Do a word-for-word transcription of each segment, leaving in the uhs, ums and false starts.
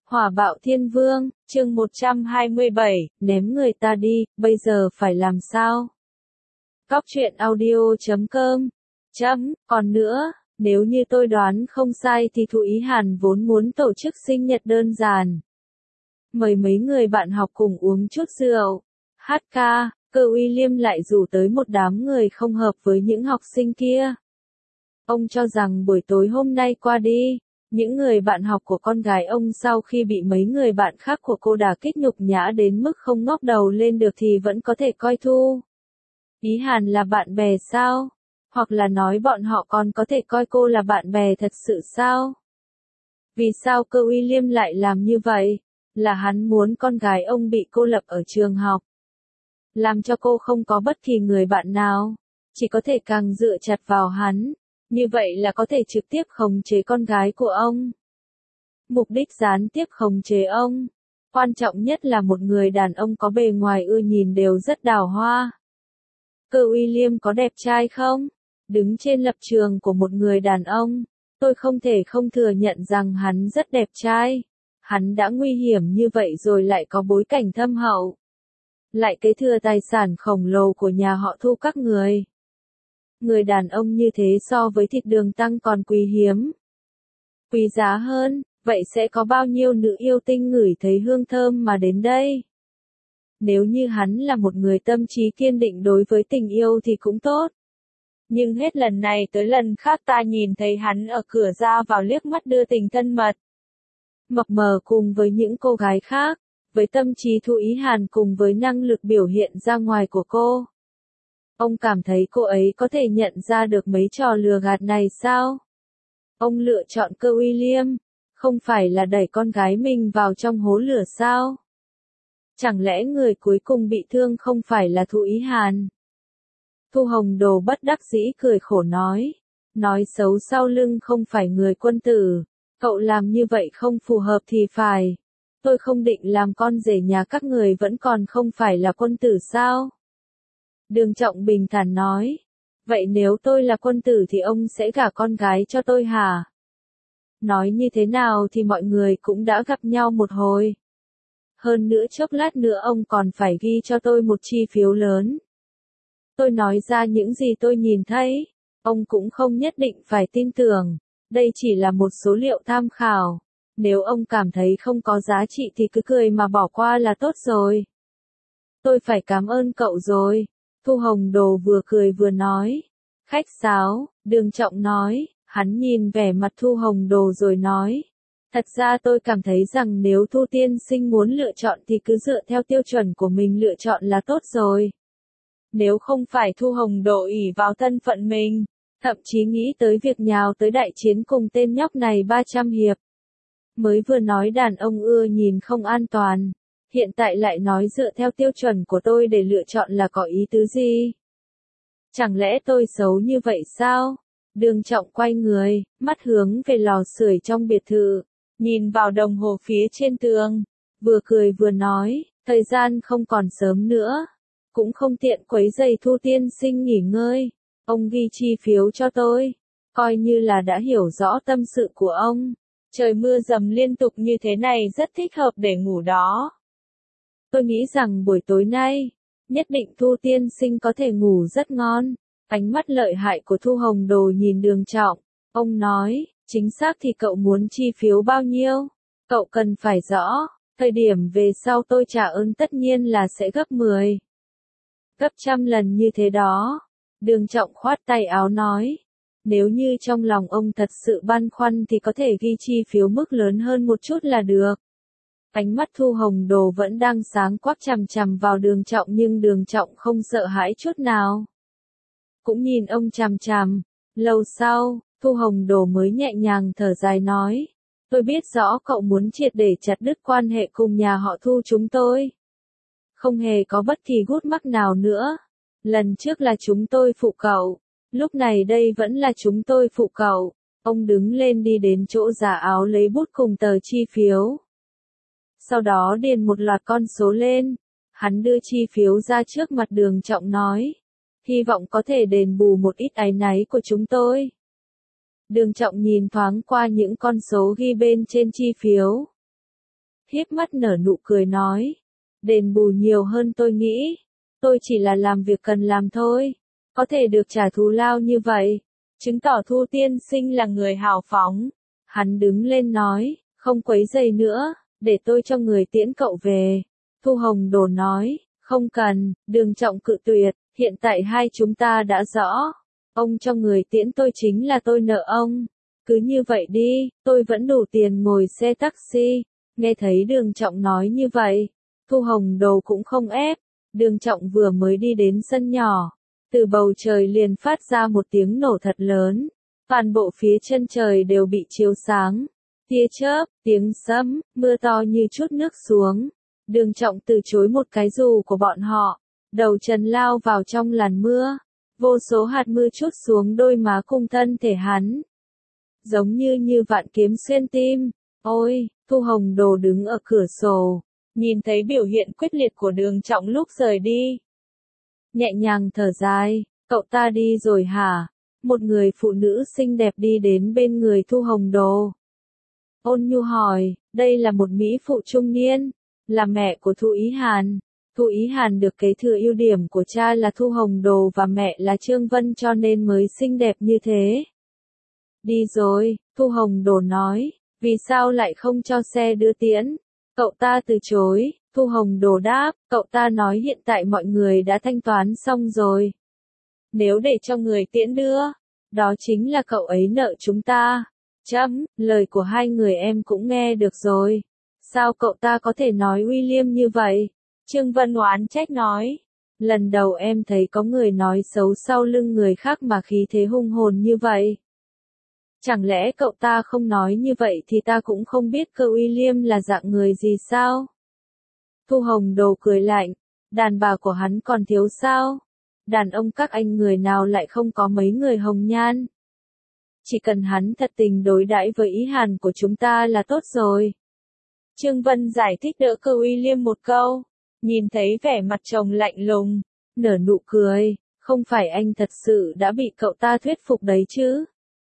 Hỏa bạo thiên vương, chương một trăm hai mươi bảy, ném người ta đi, bây giờ phải làm sao? Cóc truyện audio chấm com, chấm, còn nữa, nếu như tôi đoán không sai thì Thụ Ý Hàn vốn muốn tổ chức sinh nhật đơn giản. Mời mấy người bạn học cùng uống chút rượu, hát ca, cơ William lại rủ tới một đám người không hợp với những học sinh kia. Ông cho rằng buổi tối hôm nay qua đi, những người bạn học của con gái ông sau khi bị mấy người bạn khác của cô đả kích nhục nhã đến mức không ngóc đầu lên được thì vẫn có thể coi Thu Ý Hàn là bạn bè sao? Hoặc là nói bọn họ còn có thể coi cô là bạn bè thật sự sao? Vì sao cơ William lại làm như vậy? Là hắn muốn con gái ông bị cô lập ở trường học. Làm cho cô không có bất kỳ người bạn nào. Chỉ có thể càng dựa chặt vào hắn. Như vậy là có thể trực tiếp khống chế con gái của ông. Mục đích gián tiếp khống chế ông. Quan trọng nhất là một người đàn ông có bề ngoài ưa nhìn đều rất đào hoa. Cơ William có đẹp trai không? Đứng trên lập trường của một người đàn ông, tôi không thể không thừa nhận rằng hắn rất đẹp trai. Hắn đã nguy hiểm như vậy rồi lại có bối cảnh thâm hậu. Lại kế thừa tài sản khổng lồ của nhà họ Thu các người. Người đàn ông như thế so với thịt đường tăng còn quý hiếm. Quý giá hơn, vậy sẽ có bao nhiêu nữ yêu tinh ngửi thấy hương thơm mà đến đây? Nếu như hắn là một người tâm trí kiên định đối với tình yêu thì cũng tốt. Nhưng hết lần này tới lần khác ta nhìn thấy hắn ở cửa ra vào liếc mắt đưa tình thân mật. Mập mờ cùng với những cô gái khác, với tâm trí Thụ Ý Hàn cùng với năng lực biểu hiện ra ngoài của cô. Ông cảm thấy cô ấy có thể nhận ra được mấy trò lừa gạt này sao? Ông lựa chọn cơ William, không phải là đẩy con gái mình vào trong hố lửa sao? Chẳng lẽ người cuối cùng bị thương không phải là Thụ Ý Hàn? Thu Hồng Đồ bất đắc dĩ cười khổ nói. Nói xấu sau lưng không phải người quân tử. Cậu làm như vậy không phù hợp thì phải. Tôi không định làm con rể nhà các người vẫn còn không phải là quân tử sao? Đường Trọng bình thản nói. Vậy nếu tôi là quân tử thì ông sẽ gả con gái cho tôi hả? Nói như thế nào thì mọi người cũng đã gặp nhau một hồi. Hơn nữa chốc lát nữa ông còn phải ghi cho tôi một chi phiếu lớn. Tôi nói ra những gì tôi nhìn thấy. Ông cũng không nhất định phải tin tưởng. Đây chỉ là một số liệu tham khảo. Nếu ông cảm thấy không có giá trị thì cứ cười mà bỏ qua là tốt rồi. Tôi phải cảm ơn cậu rồi. Thu Hồng Đồ vừa cười vừa nói. Khách sáo, Đường Trọng nói. Hắn nhìn vẻ mặt Thu Hồng Đồ rồi nói. Thật ra tôi cảm thấy rằng nếu Thu tiên sinh muốn lựa chọn thì cứ dựa theo tiêu chuẩn của mình lựa chọn là tốt rồi. Nếu không phải Thu Hồng Đồ ỷ vào thân phận mình, thậm chí nghĩ tới việc nhào tới đại chiến cùng tên nhóc này ba trăm hiệp. Mới vừa nói đàn ông ưa nhìn không an toàn, hiện tại lại nói dựa theo tiêu chuẩn của tôi để lựa chọn là có ý tứ gì? Chẳng lẽ tôi xấu như vậy sao? Đường Trọng quay người, mắt hướng về lò sưởi trong biệt thự, nhìn vào đồng hồ phía trên tường, vừa cười vừa nói, thời gian không còn sớm nữa, cũng không tiện quấy rầy Thu tiên sinh nghỉ ngơi, ông ghi chi phiếu cho tôi, coi như là đã hiểu rõ tâm sự của ông. Trời mưa dầm liên tục như thế này rất thích hợp để ngủ đó. Tôi nghĩ rằng buổi tối nay, nhất định Thu tiên sinh có thể ngủ rất ngon. Ánh mắt lợi hại của Thu Hồng Đồ nhìn Đường Trọng. Ông nói, chính xác thì cậu muốn chi phiếu bao nhiêu? Cậu cần phải rõ, thời điểm về sau tôi trả ơn tất nhiên là sẽ gấp mười. Gấp trăm lần như thế đó. Đường Trọng khoát tay áo nói. Nếu như trong lòng ông thật sự băn khoăn thì có thể ghi chi phiếu mức lớn hơn một chút là được. Ánh mắt Thu Hồng Đồ vẫn đang sáng quắc chằm chằm vào Đường Trọng nhưng Đường Trọng không sợ hãi chút nào. Cũng nhìn ông chằm chằm. Lâu sau, Thu Hồng Đồ mới nhẹ nhàng thở dài nói. Tôi biết rõ cậu muốn triệt để chặt đứt quan hệ cùng nhà họ Thu chúng tôi. Không hề có bất kỳ gút mắc nào nữa. Lần trước là chúng tôi phụ cậu. Lúc này đây vẫn là chúng tôi phụ cậu. Ông đứng lên đi đến chỗ giả áo lấy bút cùng tờ chi phiếu. Sau đó điền một loạt con số lên. Hắn đưa chi phiếu ra trước mặt Đường Trọng nói. Hy vọng có thể đền bù một ít áy náy của chúng tôi. Đường Trọng nhìn thoáng qua những con số ghi bên trên chi phiếu. híp mắt nở nụ cười nói. Đền bù nhiều hơn tôi nghĩ. Tôi chỉ là làm việc cần làm thôi. Có thể được trả thù lao như vậy. Chứng tỏ Thu tiên sinh là người hào phóng. Hắn đứng lên nói, không quấy rầy nữa, để tôi cho người tiễn cậu về. Thu Hồng Đồ nói, không cần, Đường Trọng cự tuyệt, hiện tại hai chúng ta đã rõ. Ông cho người tiễn tôi chính là tôi nợ ông. Cứ như vậy đi, tôi vẫn đủ tiền ngồi xe taxi. Nghe thấy Đường Trọng nói như vậy, Thu Hồng Đồ cũng không ép. Đường Trọng vừa mới đi đến sân nhỏ, từ bầu trời liền phát ra một tiếng nổ thật lớn. Toàn bộ phía chân trời đều bị chiếu sáng. Tia chớp, tiếng sấm, mưa to như chút nước xuống. Đường Trọng từ chối một cái dù của bọn họ. Đầu trần lao vào trong làn mưa. Vô số hạt mưa trút xuống đôi má cùng thân thể hắn. Giống như như vạn kiếm xuyên tim. Ôi, Thu Hồng Đồ đứng ở cửa sổ. Nhìn thấy biểu hiện quyết liệt của Đường Trọng lúc rời đi. Nhẹ nhàng thở dài, cậu ta đi rồi hả? Một người phụ nữ xinh đẹp đi đến bên người Thu Hồng Đồ. Ôn nhu hỏi, đây là một mỹ phụ trung niên, là mẹ của Thu Ý Hàn. Thu Ý Hàn được kế thừa ưu điểm của cha là Thu Hồng Đồ và mẹ là Trương Vân cho nên mới xinh đẹp như thế. Đi rồi, Thu Hồng Đồ nói, vì sao lại không cho xe đưa tiễn? Cậu ta từ chối, Thu Hồng Đồ đáp, cậu ta nói hiện tại mọi người đã thanh toán xong rồi. Nếu để cho người tiễn đưa, đó chính là cậu ấy nợ chúng ta. Chấm, lời của hai người em cũng nghe được rồi. Sao cậu ta có thể nói William như vậy? Trương Vân oán trách nói. Lần đầu em thấy có người nói xấu sau lưng người khác mà khí thế hung hồn như vậy. Chẳng lẽ cậu ta không nói như vậy thì ta cũng không biết cơ William là dạng người gì sao? Thu Hồng Đồ cười lạnh. Đàn bà của hắn còn thiếu sao? Đàn ông các anh người nào lại không có mấy người hồng nhan? Chỉ cần hắn thật tình đối đãi với Ý Hàn của chúng ta là tốt rồi. Trương Vân giải thích đỡ cơ William một câu. Nhìn thấy vẻ mặt chồng lạnh lùng, nở nụ cười, không phải anh thật sự đã bị cậu ta thuyết phục đấy chứ?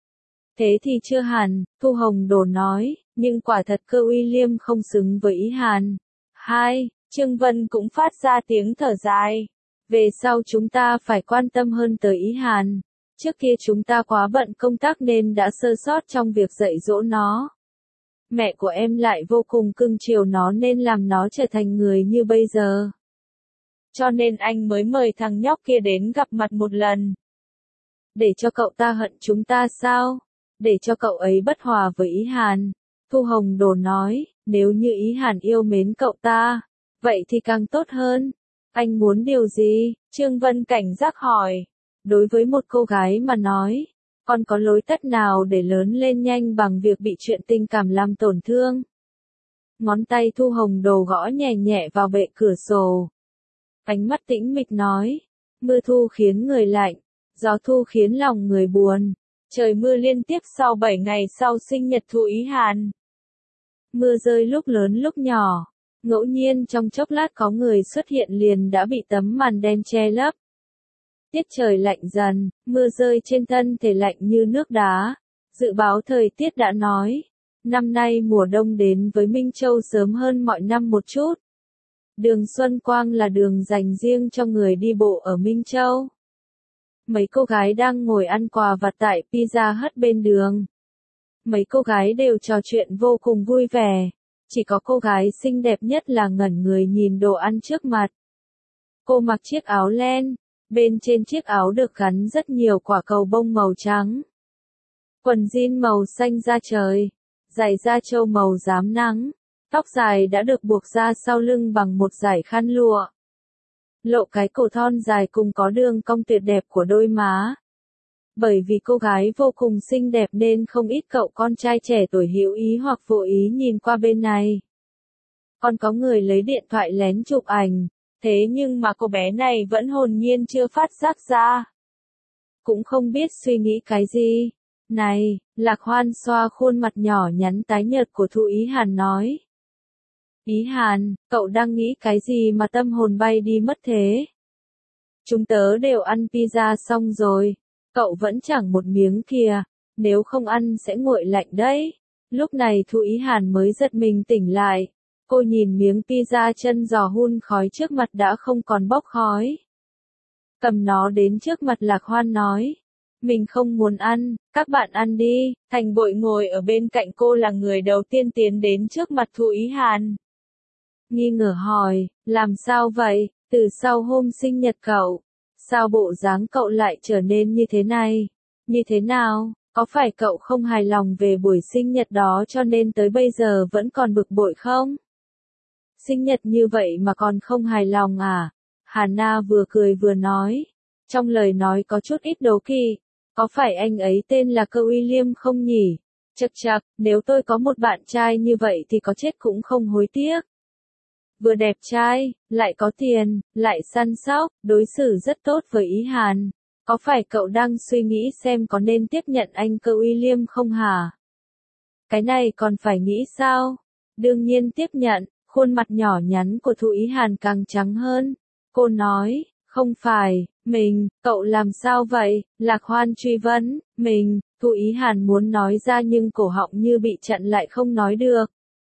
Thế thì chưa hẳn, Thu Hồng Đồ nói, nhưng quả thật cơ William không xứng với Ý Hàn. Hai, Trương Vân cũng phát ra tiếng thở dài. Về sau chúng ta phải quan tâm hơn tới Ý Hàn. Trước kia chúng ta quá bận công tác nên đã sơ sót trong việc dạy dỗ nó. Mẹ của em lại vô cùng cưng chiều nó nên làm nó trở thành người như bây giờ. Cho nên anh mới mời thằng nhóc kia đến gặp mặt một lần. Để cho cậu ta hận chúng ta sao? Để cho cậu ấy bất hòa với Ý Hàn. Thu Hồng Đồ nói, nếu như Ý Hàn yêu mến cậu ta, vậy thì càng tốt hơn. Anh muốn điều gì? Trương Vân cảnh giác hỏi. Đối với một cô gái mà nói, còn có lối tắt nào để lớn lên nhanh bằng việc bị chuyện tình cảm làm tổn thương? Ngón tay Thu Hồng Đồ gõ nhẹ nhẹ vào bệ cửa sổ. Ánh mắt tĩnh mịch nói, mưa thu khiến người lạnh, gió thu khiến lòng người buồn. Trời mưa liên tiếp sau bảy ngày sau sinh nhật Thu Ý Hàn. Mưa rơi lúc lớn lúc nhỏ, ngẫu nhiên trong chốc lát có người xuất hiện liền đã bị tấm màn đen che lấp. Tiết trời lạnh dần, mưa rơi trên thân thể lạnh như nước đá. Dự báo thời tiết đã nói, năm nay mùa đông đến với Minh Châu sớm hơn mọi năm một chút. Đường Xuân Quang là đường dành riêng cho người đi bộ ở Minh Châu. Mấy cô gái đang ngồi ăn quà vặt tại Pizza Hut bên đường. Mấy cô gái đều trò chuyện vô cùng vui vẻ. Chỉ có cô gái xinh đẹp nhất là ngẩn người nhìn đồ ăn trước mặt. Cô mặc chiếc áo len, bên trên chiếc áo được gắn rất nhiều quả cầu bông màu trắng. Quần jean màu xanh da trời, giày da trâu màu rám nắng, tóc dài đã được buộc ra sau lưng bằng một dải khăn lụa. Lộ cái cổ thon dài cùng có đường cong tuyệt đẹp của đôi má. Bởi vì cô gái vô cùng xinh đẹp nên không ít cậu con trai trẻ tuổi hữu ý hoặc vô ý nhìn qua bên này. Còn có người lấy điện thoại lén chụp ảnh, thế nhưng mà cô bé này vẫn hồn nhiên chưa phát giác ra. Cũng không biết suy nghĩ cái gì. Này, Lạc Hoan xoa khuôn mặt nhỏ nhắn tái nhợt của Thu Ý Hàn nói. Ý Hàn, cậu đang nghĩ cái gì mà tâm hồn bay đi mất thế? Chúng tớ đều ăn pizza xong rồi. Cậu vẫn chẳng một miếng kìa, nếu không ăn sẽ nguội lạnh đấy. Lúc này Thu Ý Hàn mới giật mình tỉnh lại. Cô nhìn miếng pizza chân giò hun khói trước mặt đã không còn bốc khói. Cầm nó đến trước mặt Lạc Hoan nói. Mình không muốn ăn, các bạn ăn đi. Thành Bội ngồi ở bên cạnh cô là người đầu tiên tiến đến trước mặt Thu Ý Hàn. Nghi ngờ hỏi, làm sao vậy, từ sau hôm sinh nhật cậu, sao bộ dáng cậu lại trở nên như thế này? Như thế nào, có phải cậu không hài lòng về buổi sinh nhật đó cho nên tới bây giờ vẫn còn bực bội không? Sinh nhật như vậy mà còn không hài lòng à? Hana vừa cười vừa nói, trong lời nói có chút ít đố kỵ, có phải anh ấy tên là Cơ William không nhỉ? Chậc chậc, nếu tôi có một bạn trai như vậy thì có chết cũng không hối tiếc. Vừa đẹp trai, lại có tiền, lại săn sóc, đối xử rất tốt với Ý Hàn. Có phải cậu đang suy nghĩ xem có nên tiếp nhận anh Cơ William không hả? Cái này còn phải nghĩ sao? Đương nhiên tiếp nhận, khuôn mặt nhỏ nhắn của Thu Ý Hàn càng trắng hơn. Cô nói, không phải, mình, cậu làm sao vậy? Lạc Hoan truy vấn, mình, Thu Ý Hàn muốn nói ra nhưng cổ họng như bị chặn lại không nói được.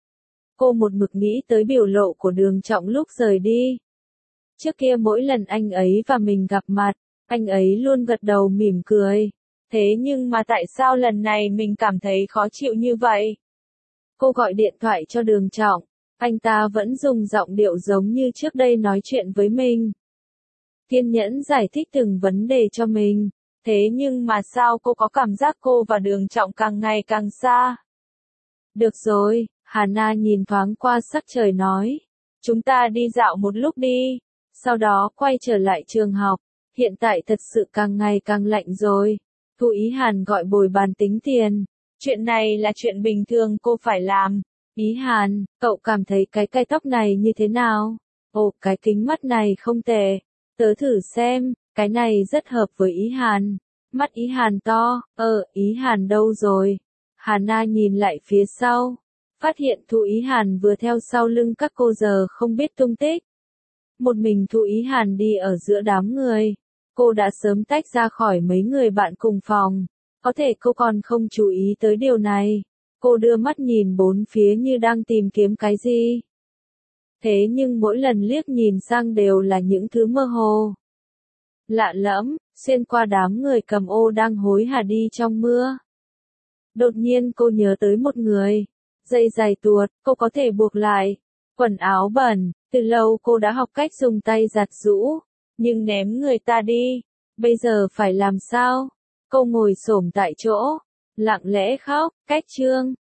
Cô một mực nghĩ tới biểu lộ của Đường Trọng lúc rời đi. Trước kia mỗi lần anh ấy và mình gặp mặt, anh ấy luôn gật đầu mỉm cười. Thế nhưng mà tại sao lần này mình cảm thấy khó chịu như vậy? Cô gọi điện thoại cho Đường Trọng, anh ta vẫn dùng giọng điệu giống như trước đây nói chuyện với mình. Kiên nhẫn giải thích từng vấn đề cho mình. Thế nhưng mà sao cô có cảm giác cô và Đường Trọng càng ngày càng xa? Được rồi, Hana nhìn thoáng qua sắc trời nói. Chúng ta đi dạo một lúc đi. Sau đó quay trở lại trường học. Hiện tại thật sự càng ngày càng lạnh rồi. Thu Ý Hàn gọi bồi bàn tính tiền. Chuyện này là chuyện bình thường cô phải làm. Ý Hàn, cậu cảm thấy cái cây tóc này như thế nào? Ồ, cái kính mắt này không tệ. Tớ thử xem, cái này rất hợp với Ý Hàn. Mắt Ý Hàn to, ờ, Ý Hàn đâu rồi? Hana nhìn lại phía sau. Phát hiện Thu Ý Hàn vừa theo sau lưng các cô giờ không biết tung tích. Một mình Thu Ý Hàn đi ở giữa đám người. Cô đã sớm tách ra khỏi mấy người bạn cùng phòng. Có thể cô còn không chú ý tới điều này. Cô đưa mắt nhìn bốn phía như đang tìm kiếm cái gì. Thế nhưng mỗi lần liếc nhìn sang đều là những thứ mơ hồ. Lạ lẫm, xuyên qua đám người cầm ô đang hối hả đi trong mưa. Đột nhiên cô nhớ tới một người. Dây dài tuột, cô có thể buộc lại. Quần áo bẩn, từ lâu cô đã học cách dùng tay giặt giũ. Nhưng ném người ta đi. Bây giờ phải làm sao? Cô ngồi xổm tại chỗ. Lặng lẽ khóc, cách chương.